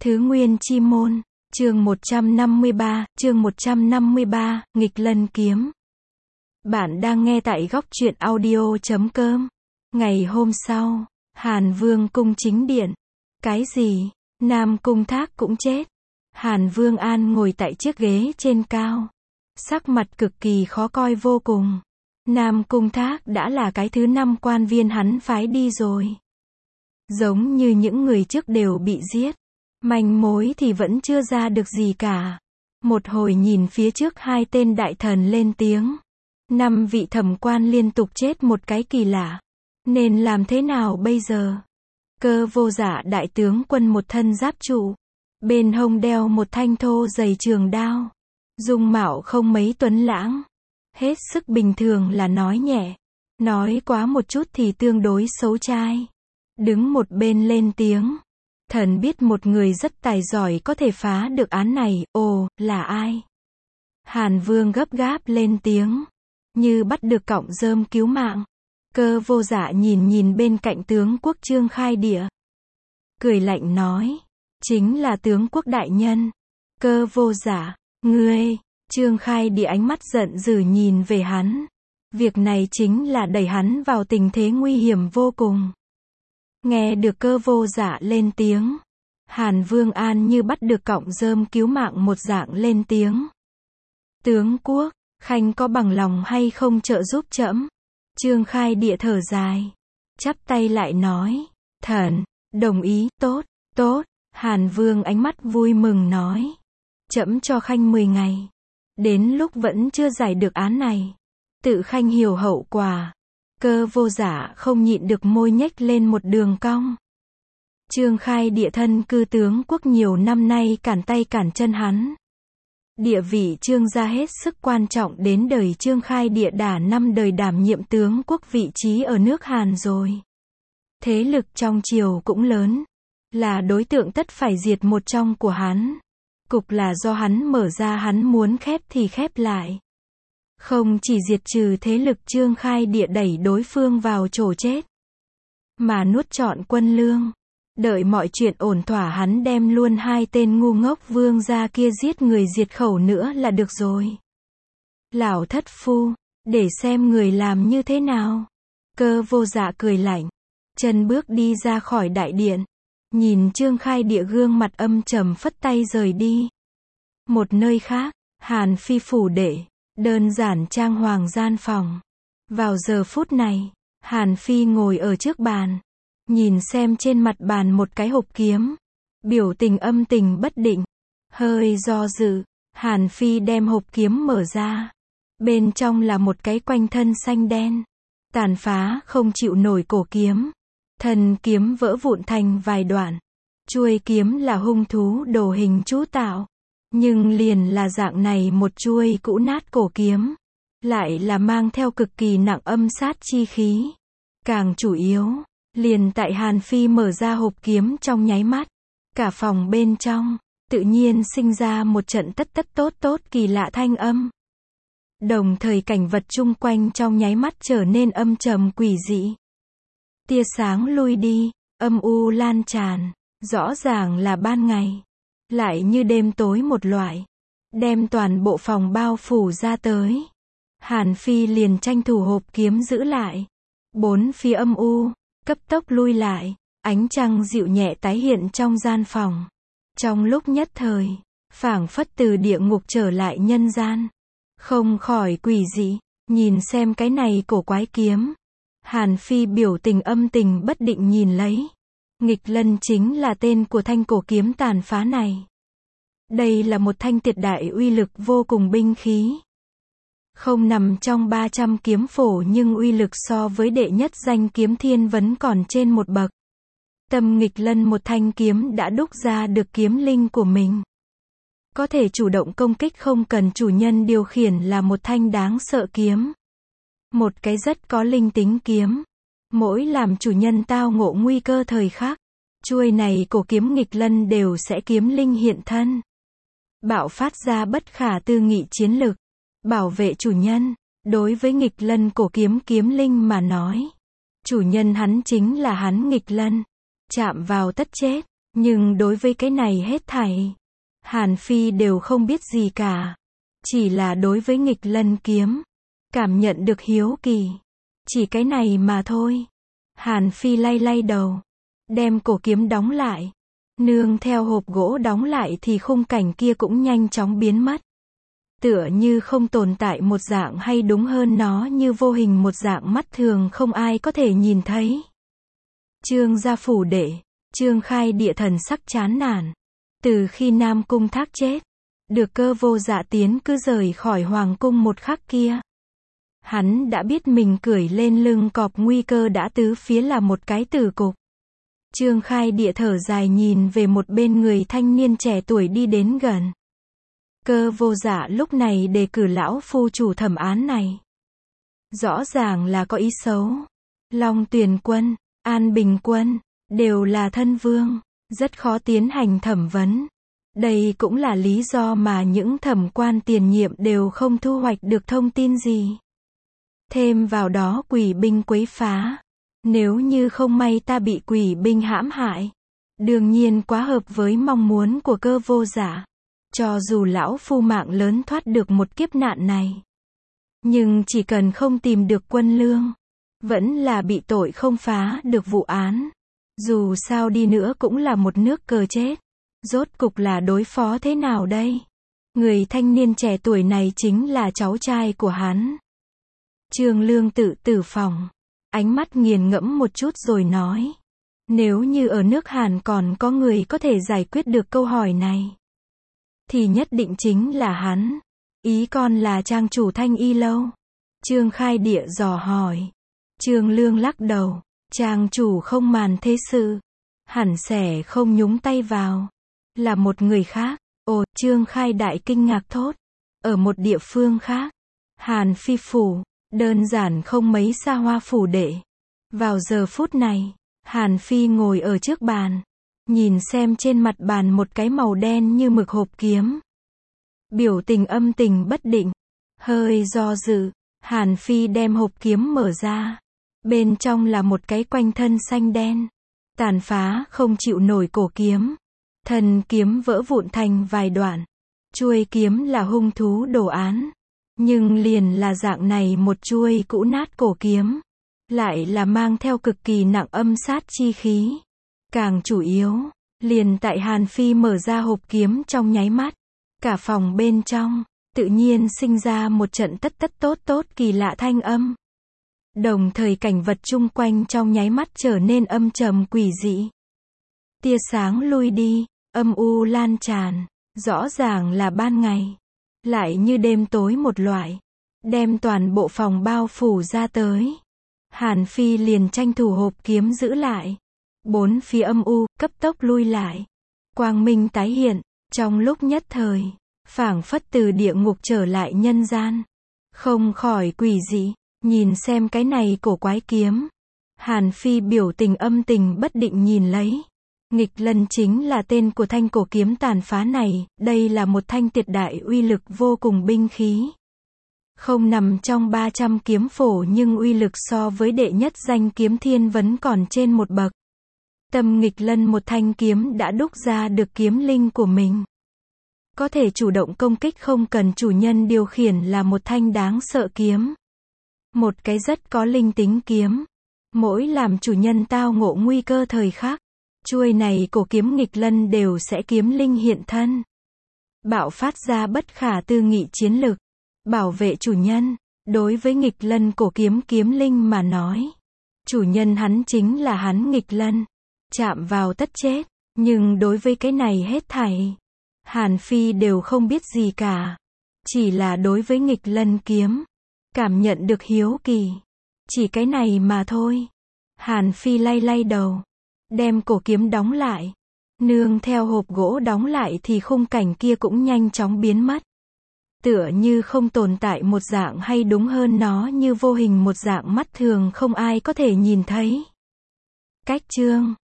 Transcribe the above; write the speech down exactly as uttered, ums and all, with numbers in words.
Thứ Nguyên Chi Môn, chương một trăm năm mươi ba, chương một trăm năm mươi ba, nghịch lân kiếm. Bạn đang nghe tại góc truyện audio chấm com. Ngày hôm sau, Hàn Vương cung chính điện. Cái gì? Nam Cung Thác cũng chết. Hàn Vương An ngồi tại chiếc ghế trên cao. Sắc mặt cực kỳ khó coi vô cùng. Nam Cung Thác đã là cái thứ năm quan viên hắn phái đi rồi. Giống như những người trước đều bị giết. Manh mối thì vẫn chưa ra được gì cả. Một hồi nhìn phía trước hai tên đại thần lên tiếng. Năm vị thẩm quan liên tục chết một cái kỳ lạ. Nên làm thế nào bây giờ? Cơ Vô Dạ đại tướng quân một thân giáp trụ. Bên hông đeo một thanh thô dày trường đao. Dung mạo không mấy tuấn lãng. Hết sức bình thường là nói nhẹ. Nói quá một chút thì tương đối xấu trai. Đứng một bên lên tiếng. Thần biết một người rất tài giỏi có thể phá được án này, ồ, là ai? Hàn Vương gấp gáp lên tiếng. Như bắt được cọng rơm cứu mạng. Cơ Vô Dạ nhìn nhìn bên cạnh tướng quốc Trương Khai Địa. Cười lạnh nói. Chính là tướng quốc đại nhân. Cơ Vô Dạ, ngươi, Trương Khai Địa ánh mắt giận dữ nhìn về hắn. Việc này chính là đẩy hắn vào tình thế nguy hiểm vô cùng. Nghe được Cơ Vô Dạ lên tiếng. Hàn Vương An như bắt được cọng rơm cứu mạng một dạng lên tiếng. Tướng quốc, Khanh có bằng lòng hay không trợ giúp trẫm? Trương Khai Địa thở dài. Chắp tay lại nói. Thần, đồng ý, tốt, tốt. Hàn Vương ánh mắt vui mừng nói. Trẫm cho Khanh mười ngày. Đến lúc vẫn chưa giải được án này. Tự Khanh hiểu hậu quả. Cơ Vô Dạ không nhịn được môi nhếch lên một đường cong. Trương Khai Địa thân cư tướng quốc nhiều năm nay cản tay cản chân hắn. Địa vị Trương gia hết sức quan trọng đến đời Trương Khai Địa đã năm đời đảm nhiệm tướng quốc vị trí ở nước Hàn rồi. Thế lực trong triều cũng lớn. Là đối tượng tất phải diệt một trong của hắn. Cục là do hắn mở ra hắn muốn khép thì khép lại. Không chỉ diệt trừ thế lực Trương Khai Địa đẩy đối phương vào chỗ chết. Mà nuốt trọn quân lương. Đợi mọi chuyện ổn thỏa hắn đem luôn hai tên ngu ngốc vương gia kia giết người diệt khẩu nữa là được rồi. Lão thất phu, để xem người làm như thế nào. Cơ Vô Dạ cười lạnh. Chân bước đi ra khỏi đại điện. Nhìn Trương Khai Địa gương mặt âm trầm phất tay rời đi. Một nơi khác, Hàn Phi phủ đệ. Đơn giản trang hoàng gian phòng. Vào giờ phút này, Hàn Phi ngồi ở trước bàn. Nhìn xem trên mặt bàn một cái hộp kiếm. Biểu tình âm tình bất định. Hơi do dự, Hàn Phi đem hộp kiếm mở ra. Bên trong là một cái quanh thân xanh đen. Tàn phá không chịu nổi cổ kiếm. Thân kiếm vỡ vụn thành vài đoạn. Chuôi kiếm là hung thú đồ hình chú tạo. Nhưng liền là dạng này một chuôi cũ nát cổ kiếm. Lại là mang theo cực kỳ nặng âm sát chi khí. Càng chủ yếu, liền tại Hàn Phi mở ra hộp kiếm trong nháy mắt. Cả phòng bên trong, tự nhiên sinh ra một trận tất tất tốt tốt kỳ lạ thanh âm. Đồng thời cảnh vật chung quanh trong nháy mắt trở nên âm trầm quỷ dị. Tia sáng lui đi, âm u lan tràn, rõ ràng là ban ngày. Lại như đêm tối một loại. Đem toàn bộ phòng bao phủ ra tới. Hàn Phi liền tranh thủ hộp kiếm giữ lại. Bốn phía âm u, cấp tốc lui lại. Ánh trăng dịu nhẹ tái hiện trong gian phòng. Trong lúc nhất thời, phảng phất từ địa ngục trở lại nhân gian. Không khỏi quỷ dị, nhìn xem cái này cổ quái kiếm. Hàn Phi biểu tình âm tình bất định nhìn lấy. Nghịch lân chính là tên của thanh cổ kiếm tàn phá này. Đây là một thanh tuyệt đại uy lực vô cùng binh khí. Không nằm trong ba trăm kiếm phổ nhưng uy lực so với đệ nhất danh kiếm thiên vẫn còn trên một bậc. Tâm nghịch lân một thanh kiếm đã đúc ra được kiếm linh của mình. Có thể chủ động công kích không cần chủ nhân điều khiển là một thanh đáng sợ kiếm. Một cái rất có linh tính kiếm. Mỗi làm chủ nhân tao ngộ nguy cơ thời khắc. Chuôi này cổ kiếm nghịch lân đều sẽ kiếm linh hiện thân. Bạo phát ra bất khả tư nghị chiến lực. Bảo vệ chủ nhân. Đối với nghịch lân cổ kiếm kiếm linh mà nói. Chủ nhân hắn chính là hắn nghịch lân. Chạm vào tất chết. Nhưng đối với cái này hết thảy, Hàn Phi đều không biết gì cả. Chỉ là đối với nghịch lân kiếm, cảm nhận được hiếu kỳ. Chỉ cái này mà thôi. Hàn Phi lay lay đầu, đem cổ kiếm đóng lại. Nương theo hộp gỗ đóng lại thì khung cảnh kia cũng nhanh chóng biến mất. Tựa như không tồn tại một dạng, hay đúng hơn nó như vô hình một dạng, mắt thường không ai có thể nhìn thấy. Trương gia phủ đệ, Trương Khai Địa thần sắc chán nản. Từ khi Nam Cung Thác chết, được Cơ Vô Dạ tiến cứ rời khỏi hoàng cung một khắc kia, hắn đã biết mình cưỡi lên lưng cọp, nguy cơ đã tứ phía là một cái tử cục. Trương Khai Địa thở dài nhìn về một bên người thanh niên trẻ tuổi đi đến gần. Cơ Vô Dạ lúc này đề cử lão phu chủ thẩm án này, rõ ràng là có ý xấu. Long Tuyền Quân, An Bình Quân, đều là thân vương, rất khó tiến hành thẩm vấn. Đây cũng là lý do mà những thẩm quan tiền nhiệm đều không thu hoạch được thông tin gì. Thêm vào đó quỷ binh quấy phá. Nếu như không may ta bị quỷ binh hãm hại, đương nhiên quá hợp với mong muốn của Cơ Vô Dạ. Cho dù lão phu mạng lớn thoát được một kiếp nạn này, nhưng chỉ cần không tìm được quân lương, vẫn là bị tội không phá được vụ án. Dù sao đi nữa cũng là một nước cờ chết. Rốt cục là đối phó thế nào đây? Người thanh niên trẻ tuổi này chính là cháu trai của hắn. Trương Lương tự tử phòng, ánh mắt nghiền ngẫm một chút rồi nói. Nếu như ở nước Hàn còn có người có thể giải quyết được câu hỏi này, thì nhất định chính là hắn. Ý con là trang chủ Thanh Y Lâu? Trương Khai Địa dò hỏi. Trương Lương lắc đầu. Trang chủ không màn thế sự, hẳn sẽ không nhúng tay vào. Là một người khác. Ồ, Trương Khai Đại kinh ngạc thốt. Ở một địa phương khác, Hàn Phi phủ, đơn giản không mấy xa hoa phủ đệ. Vào giờ phút này, Hàn Phi ngồi ở trước bàn, nhìn xem trên mặt bàn một cái màu đen như mực hộp kiếm. Biểu tình âm tình bất định, hơi do dự, Hàn Phi đem hộp kiếm mở ra. Bên trong là một cái quanh thân xanh đen, tàn phá không chịu nổi cổ kiếm. Thân kiếm vỡ vụn thành vài đoạn. Chuôi kiếm là hung thú đồ án. Nhưng liền là dạng này một chuôi cũ nát cổ kiếm, lại là mang theo cực kỳ nặng âm sát chi khí. Càng chủ yếu, liền tại Hàn Phi mở ra hộp kiếm trong nháy mắt, cả phòng bên trong, tự nhiên sinh ra một trận tất tất tốt tốt kỳ lạ thanh âm. Đồng thời cảnh vật chung quanh trong nháy mắt trở nên âm trầm quỷ dị. Tia sáng lui đi, âm u lan tràn, rõ ràng là ban ngày, lại như đêm tối một loại, đem toàn bộ phòng bao phủ ra tới. Hàn Phi liền tranh thủ hộp kiếm giữ lại. Bốn phía âm u, cấp tốc lui lại. Quang minh tái hiện, trong lúc nhất thời, phảng phất từ địa ngục trở lại nhân gian. Không khỏi quỷ dị, nhìn xem cái này cổ quái kiếm. Hàn Phi biểu tình âm tình bất định nhìn lấy. Nghịch lân chính là tên của thanh cổ kiếm tàn phá này, đây là một thanh tuyệt đại uy lực vô cùng binh khí. Không nằm trong ba trăm kiếm phổ nhưng uy lực so với đệ nhất danh kiếm thiên vẫn còn trên một bậc. Tâm nghịch lân một thanh kiếm đã đúc ra được kiếm linh của mình. Có thể chủ động công kích không cần chủ nhân điều khiển là một thanh đáng sợ kiếm. Một cái rất có linh tính kiếm. Mỗi làm chủ nhân tao ngộ nguy cơ thời khắc, chuôi này cổ kiếm nghịch lân đều sẽ kiếm linh hiện thân. Bạo phát ra bất khả tư nghị chiến lực. Bảo vệ chủ nhân. Đối với nghịch lân cổ kiếm kiếm linh mà nói, chủ nhân hắn chính là hắn nghịch lân. Chạm vào tất chết. Nhưng đối với cái này hết thảy, Hàn Phi đều không biết gì cả. Chỉ là đối với nghịch lân kiếm, cảm nhận được hiếu kỳ. Chỉ cái này mà thôi. Hàn Phi lay lay đầu, đem cổ kiếm đóng lại. Nương theo hộp gỗ đóng lại thì khung cảnh kia cũng nhanh chóng biến mất. Tựa như không tồn tại một dạng, hay đúng hơn nó như vô hình một dạng, mắt thường không ai có thể nhìn thấy. Cách chương